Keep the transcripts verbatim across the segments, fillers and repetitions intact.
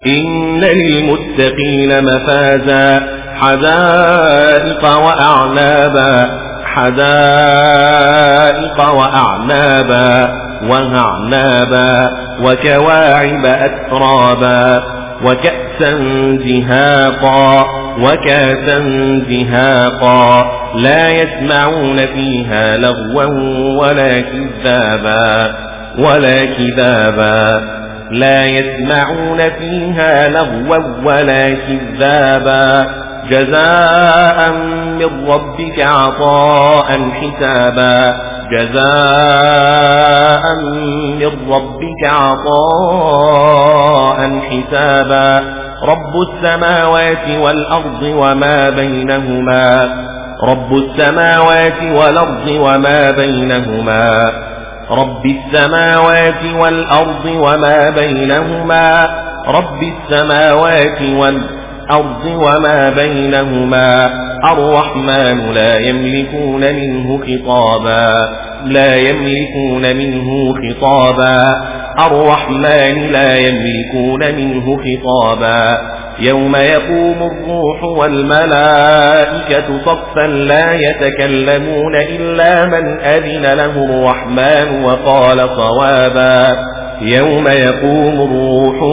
إن للمتقين مفازا حدائق وأعنابا حدائق وأعنابا وأعنابا وكواعب أترابا وكأسا دهاقا وكأسا دهاقا لا يسمعون فيها لغوا ولا كذابا ولا كذابا لا يسمعون فيها لغوا ولا كذابا جزاء من ربك عطاء حسابا جزاء من ربك عطاء حسابا رب السماوات والأرض وما بينهما رب السماوات والأرض وما بينهما رب السماوات والأرض وما بينهما رب السماوات والأرض وما بينهما الرحمن لا يملكون منه خطابا لا يملكون منه خطابا الرحمن لا يملكون منه خطابا يوم يقوم الروح والملائكة صفا لا يتكلمون إلا من أذن له الرحمن وقال صوابا يوم يقوم الروح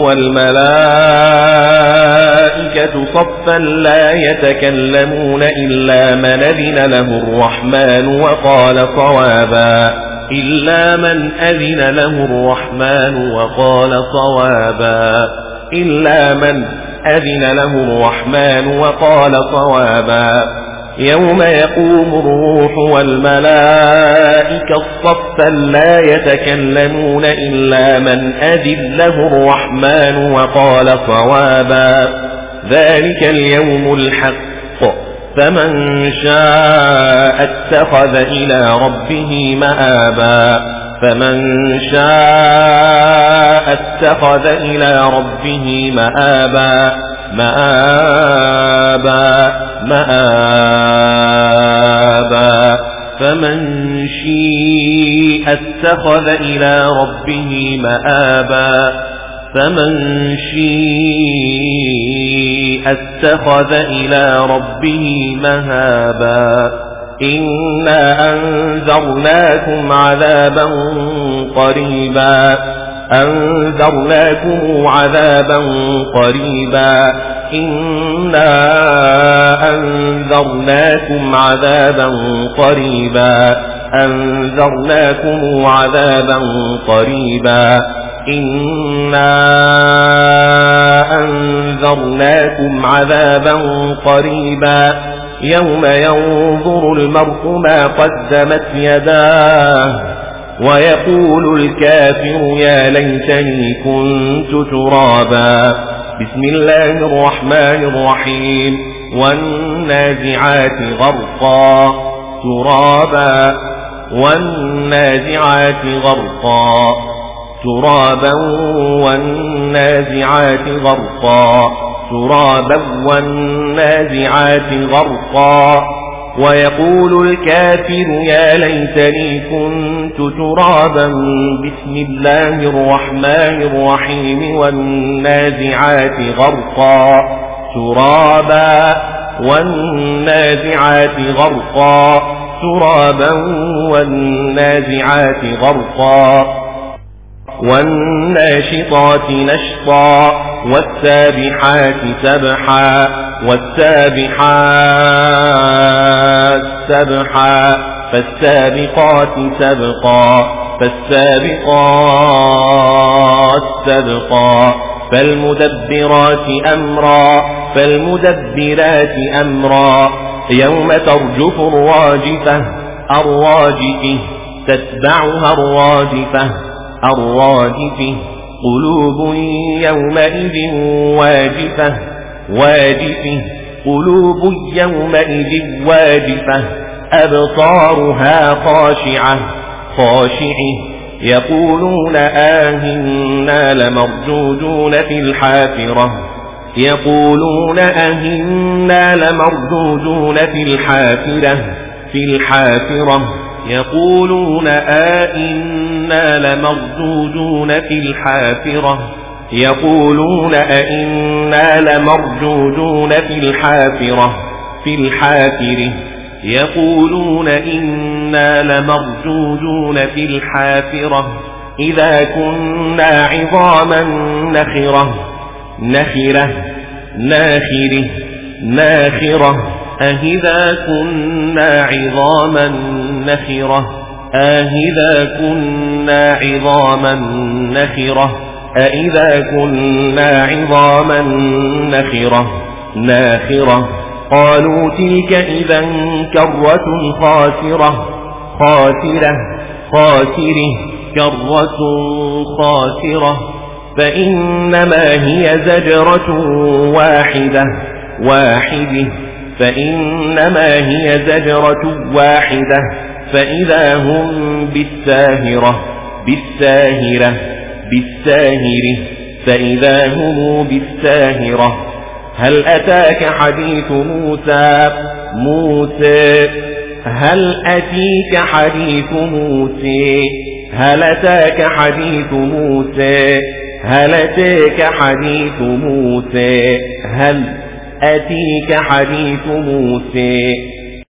والملائكة صفا لا يتكلمون إلا من أذن له الرحمن وقال صوابا إلا من أذن له الرحمن وقال صوابا إلا من أذن له الرحمن وقال صوابا يوم يقوم الروح والملائكة صفا لا يتكلمون إلا من أذن له الرحمن وقال صوابا ذلك اليوم الحق فمن شاء اتخذ إلى ربه مآبا فمن شاء اتخذ إلى ربه مآبا مآبا مآبا فمن شاء اتخذ إلى ربه مآبا فمن شاء اتخذ إلى ربه مهابا إنا أنذرناكم عذابا قريبا أنذرناكم عذابا قريبا إنا أنذرناكم عذابا قريبا أنذرناكم عذابا قريبا إنا أنذرناكم عذابا قريبا يوم ينظر المرء ما قدمت يداه ويقول الكافر يا ليتني كنت ترابا بسم الله الرحمن الرحيم والنازعات غرقا ترابا والنازعات غرقا ترابا والنازعات غرقا ترابا والنازعات غرقا ويقول الكافر يا ليتني كنت ترابا بسم الله الرحمن الرحيم والنازعات غرقا ترابا والنازعات غرقا ترابا والنازعات غرقا والناشطات نشطا والسابحات سبحا والسابحات سبحا فالسابقات سبقا فالسابقات سبقا فالمدبرات أمرا فالمدبرات أمرا يوم ترجف الراجفة الراجفة تتبعها الراجفة الراجفة قلوب يومئذ واجفة واجفة قلوب يومئذ واجفة أبصارها خاشعة خاشعة يقولون آهنا لمردودون في الحافرة يقولون أهنا لمردودون في الحافرة في الحافرة يقولون آئنا لمردودون في الحافرة يقولون أئنا لمردودون في الحافرة في الحافرة يقولون إنا لمردودون في الحافرة إذا كنا عظاما نخرة نخرة ناخرة ناخرة أهذا كنا عظاما نخرة أهذا كنا عظاما نخرة أإذا كنا عظاما نخرة ناخرة قالوا تلك إذا كرة خاسرة خاسرة خاسرة كرة خاسرة فإنما هي زجرة واحدة واحدة فإنما هي زجرة واحدة فإذا هم بالساهرة بالساهرة بالساهرة فإذا هم بالساهرة هل أتاك حديث موسى موسى هل أتيك حديث موسى هل أتاك حديث موسى هل أتاك حديث موسى هل أتيك حديث موسى